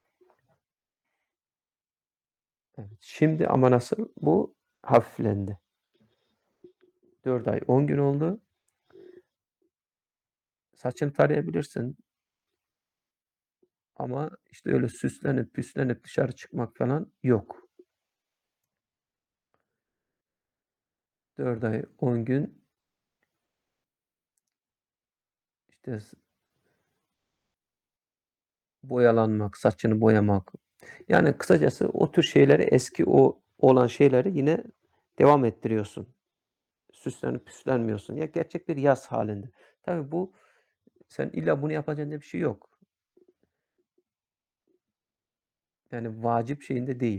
Evet. Şimdi ama nasıl? Bu hafiflendi. dört ay on gün oldu. Saçını tarayabilirsin ama işte öyle süslenip püslenip dışarı çıkmak falan yok. dört ay on gün işte boyalanmak, saçını boyamak. Yani kısacası o tür şeyleri eski o olan şeyleri yine devam ettiriyorsun. Süslenip püslenmiyorsun. Ya gerçek bir yaz halinde. Tabii bu sen illa bunu yapacaksın diye bir şey yok. Yani vacip şeyinde değil.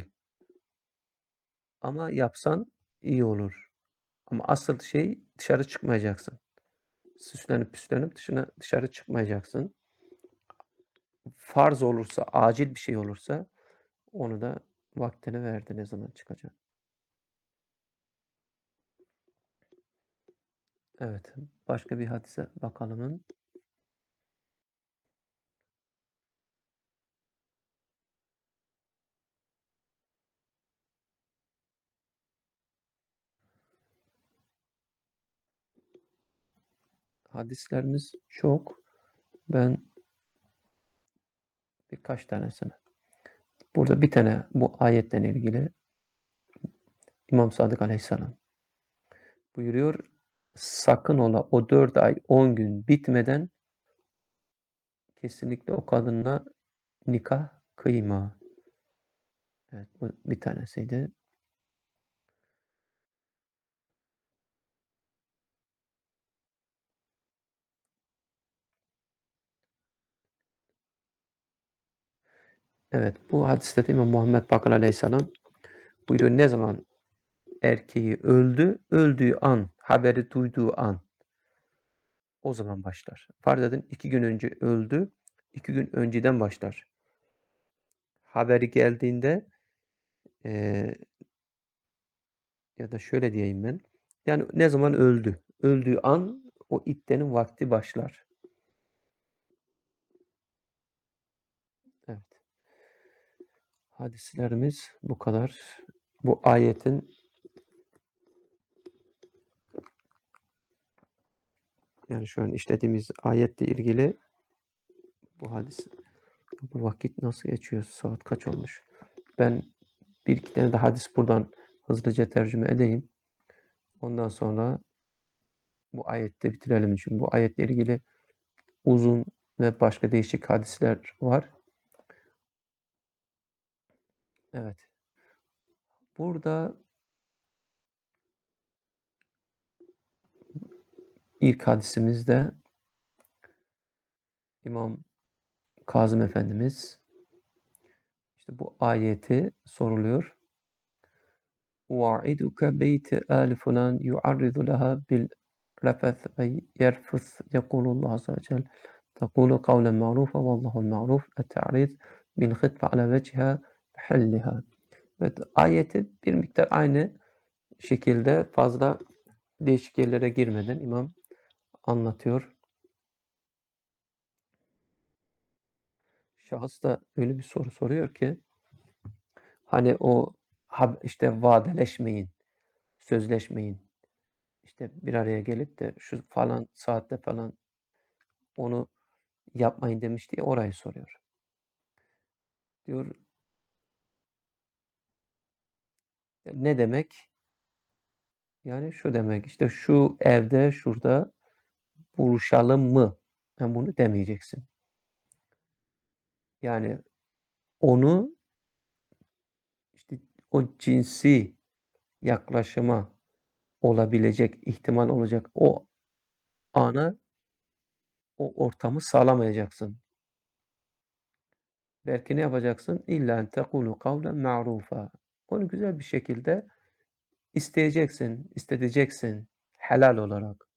Ama yapsan iyi olur. Ama asıl şey dışarı çıkmayacaksın. Süslenip püslenip dışına dışarı çıkmayacaksın. Farz olursa, acil bir şey olursa onu da vaktini verdi ne zaman çıkacak. Evet. Başka bir hadise bakalım. Hadislerimiz çok. Ben birkaç tanesini. Burada bir tane bu ayetten ilgili İmam Sadık Aleyhisselam buyuruyor. Sakın ola o dört ay on gün bitmeden kesinlikle o kadınla nikah kıyma. Evet, bu bir tanesiydi. Evet, bu hadiste de İmam Muhammed Bakır Aleyhisselam buyuruyor. Ne zaman erkeği öldü, öldüğü an, haberi duyduğu an o zaman başlar. Farz edin iki gün önce öldü, iki gün önceden başlar. Haberi geldiğinde eee, ya da şöyle diyeyim ben. Yani ne zaman öldü? Öldüğü an o iddenin vakti başlar. Evet. Hadislerimiz bu kadar. Bu ayetin yani şu an işlediğimiz ayetle ilgili bu hadis bu vakit nasıl geçiyor? Saat kaç olmuş? Ben bir iki tane de hadis buradan hızlıca tercüme edeyim. Ondan sonra bu ayette bitirelim. Çünkü bu ayetle ilgili uzun ve başka değişik hadisler var. Evet. Burada ilk hadisimizde İmam Kazım Efendimiz işte bu ayeti soruluyor. وَاعِدُكَ بَيْتَ آلِ فُلَانٍ يُعَرِّضُ لَهَا بِالرَّفَثِ أي يرفث يقول الله عز وجل تقول قولا معروفا والله المعروف التعريض بالخطبة على وجهها بحلها. Evet, ayeti bir miktar aynı şekilde fazla değişik yerlere girmeden İmam anlatıyor. Şahıs da öyle bir soru soruyor ki hani o işte vadeleşmeyin, sözleşmeyin. İşte bir araya gelip de şu falan saatte falan onu yapmayın demiş diye orayı soruyor. Diyor ne demek? Yani şu demek işte şu evde şurada buluşalım mı? Ben bunu demeyeceksin. Yani onu işte o cinsi yaklaşıma olabilecek, ihtimal olacak o ana, o ortamı sağlamayacaksın. Belki ne yapacaksın? İlla en tekulu kavlen ma'rufa. Onu güzel bir şekilde isteyeceksin, istedeceksin helal olarak.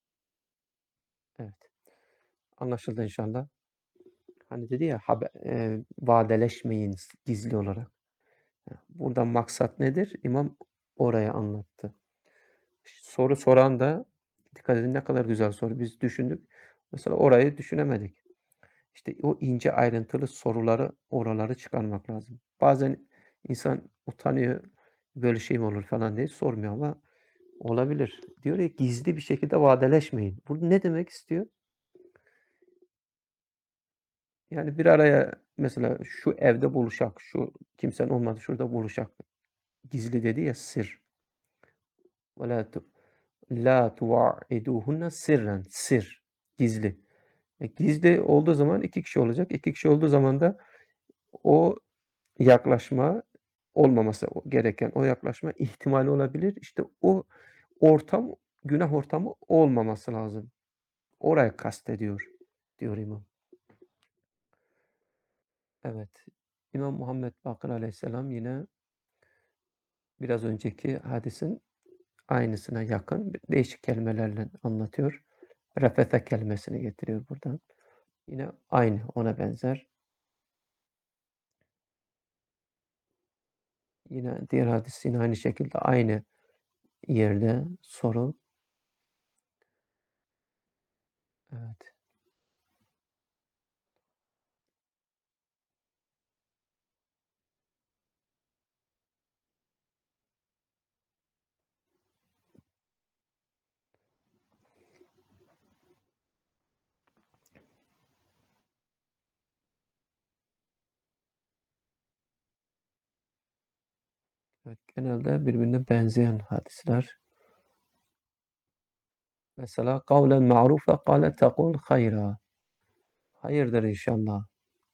Evet. Anlaşıldı inşallah. Hani dedi ya habe eee, vadeleşmeyin gizli olarak. Burada maksat nedir? İmam oraya anlattı. Soru soran da dikkat edin ne kadar güzel soru. Biz düşündük. Mesela orayı düşünemedik. İşte o ince ayrıntılı soruları, oraları çıkarmak lazım. Bazen insan utanıyor, böyle şey mi olur falan diye sormuyor ama olabilir. Diyor ya gizli bir şekilde vadeleşmeyin. Bu ne demek istiyor? Yani bir araya mesela şu evde buluşak, şu kimsenin olmadığı şurada buluşak. Gizli dedi ya sır. Ve la tu la tuvaiduhunne sirren. Sır. Gizli. E, gizli olduğu zaman iki kişi olacak. İki kişi olduğu zaman da o yaklaşma olmaması gereken o yaklaşma ihtimali olabilir. İşte o ortam, günah ortamı olmaması lazım. Orayı kastediyor diyor imam. Evet. İmam Muhammed Bakır Aleyhisselam yine biraz önceki hadisin aynısına yakın değişik kelimelerle anlatıyor. Refete kelimesini getiriyor buradan. Yine aynı ona benzer. Yine diğer hadis yine aynı şekilde aynı yerde soru. Evet. Evet, genelde birbirine benzeyen hadisler. Mesela kavlen ma'rufe kâle tekul hayra. Hayırdır inşallah.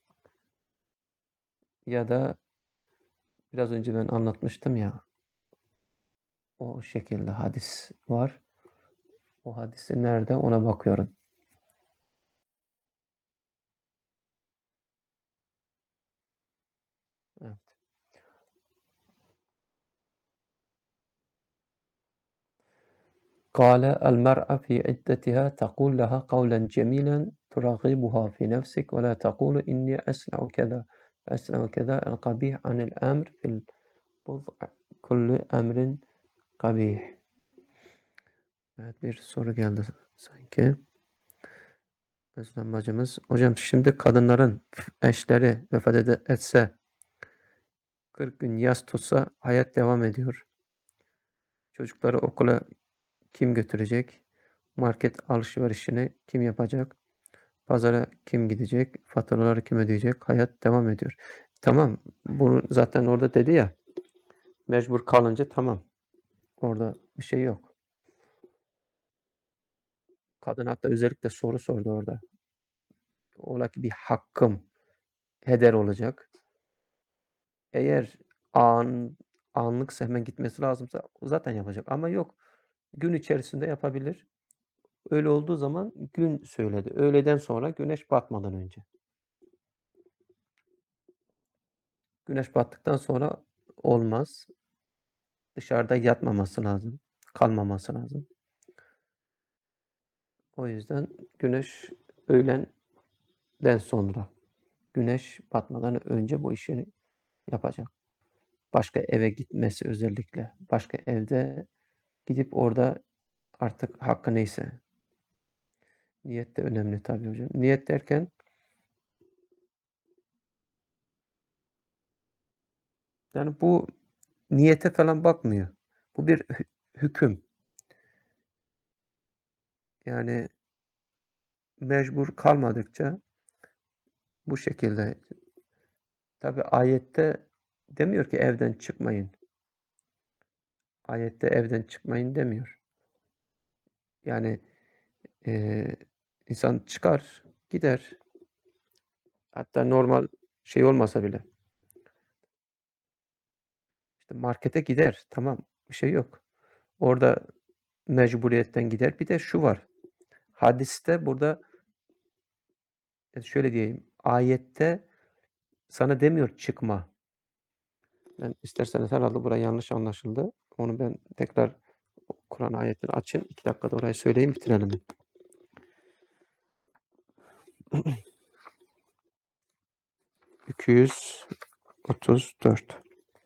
Ya da biraz önce ben anlatmıştım ya o şekilde hadis var. O hadisi nerede ona bakıyorum. Evet. قال المرأة في عدتها تقول لها قولا جميلا ترغبها في نفسك ولا تقول إني أصنع كذا أصنع كذا القبيح عن الأمر في البضع كل أمر قبيح. Evet bir soru geldi sanki. Özlem bacımız. Hocam şimdi kadınların eşleri vefat ede- etse kırk gün yas tutsa hayat devam ediyor. Çocukları okula kim götürecek? Market alışverişini kim yapacak? Pazara kim gidecek? Faturaları kim ödeyecek? Hayat devam ediyor. Tamam. Bunu zaten orada dedi ya. Mecbur kalınca tamam. Orada bir şey yok. Kadın hatta özellikle soru sordu orada. Ola ki bir hakkım heder olacak. Eğer an anlıksa hemen gitmesi lazımsa zaten yapacak. Ama yok. Gün içerisinde yapabilir. Öyle olduğu zaman gün söyledi. Öğleden sonra güneş batmadan önce. Güneş battıktan sonra olmaz. Dışarıda yatmaması lazım. Kalmaması lazım. O yüzden güneş öğlenden sonra, güneş batmadan önce bu işini yapacak. Başka eve gitmesi özellikle. Başka evde gidip orada artık hakkı neyse. Niyet de önemli tabii hocam. Niyet derken yani bu niyete falan bakmıyor. Bu bir hü- hüküm. Yani mecbur kalmadıkça bu şekilde. Tabii ayette demiyor ki evden çıkmayın. Ayette evden çıkmayın demiyor. Yani eee, insan çıkar, gider. Hatta normal şey olmasa bile. İşte markete gider. Tamam, bir şey yok. Orada mecburiyetten gider. Bir de şu var. Hadiste burada e, şöyle diyeyim. Ayette Sana demiyor çıkma. Ben isterseniz herhalde burası yanlış anlaşıldı. Onu ben tekrar Kur'an ayetini açın. iki dakikada orayı söyleyeyim bitirelim. iki yüz otuz dört.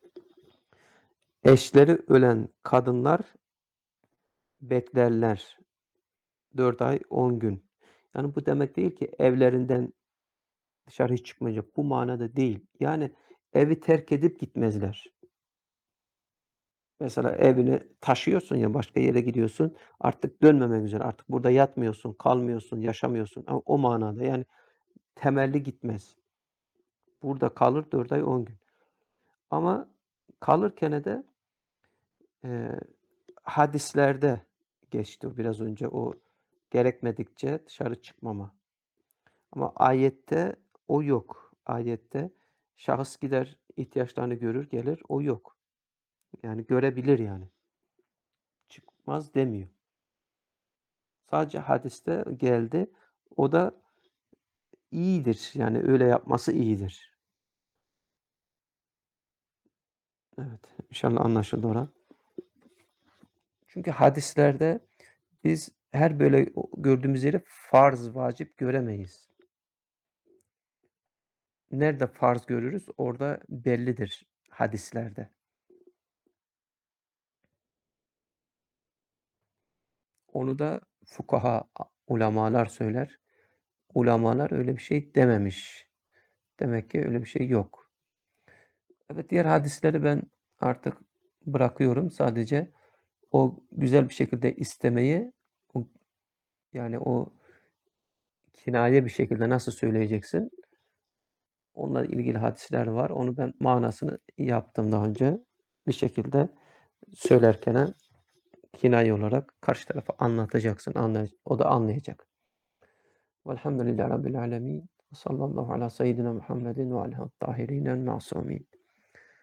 Eşleri ölen kadınlar beklerler. dört ay on gün. Yani bu demek değil ki evlerinden dışarı hiç çıkmayacak. Bu manada değil. Yani evi terk edip gitmezler. Mesela evini taşıyorsun ya başka yere gidiyorsun. Artık dönmemek üzere. Artık burada yatmıyorsun, kalmıyorsun, yaşamıyorsun. O, o manada. Yani temelli gitmez. Burada kalır dört ay on gün. Ama kalırken de e, hadislerde geçti biraz önce o gerekmedikçe dışarı çıkmama. Ama ayette o yok. Ayette şahıs gider ihtiyaçlarını görür gelir o yok. Yani görebilir yani. Çıkmaz demiyor. Sadece hadiste geldi. O da iyidir. Yani öyle yapması iyidir. Evet. İnşallah anlaşıldı Orhan. Çünkü hadislerde biz her böyle gördüğümüz yeri farz, vacip göremeyiz. Nerede farz görürüz? Orada bellidir hadislerde. Onu da fukaha, ulemalar söyler. Ulemalar öyle bir şey dememiş. Demek ki öyle bir şey yok. Evet, diğer hadisleri ben artık bırakıyorum. Sadece o güzel bir şekilde istemeyi, o, yani o kinaye bir şekilde nasıl söyleyeceksin? Onunla ilgili hadisler var. Onu ben manasını yaptım daha önce. Bir şekilde söylerken kinaye olarak karşı tarafa anlatacaksın. Anlay o da anlayacak. Velhamdülillahi Rabbil alemin. Sallallahu ala seyyidina Muhammedin ve aleyhi tahirinel masumin.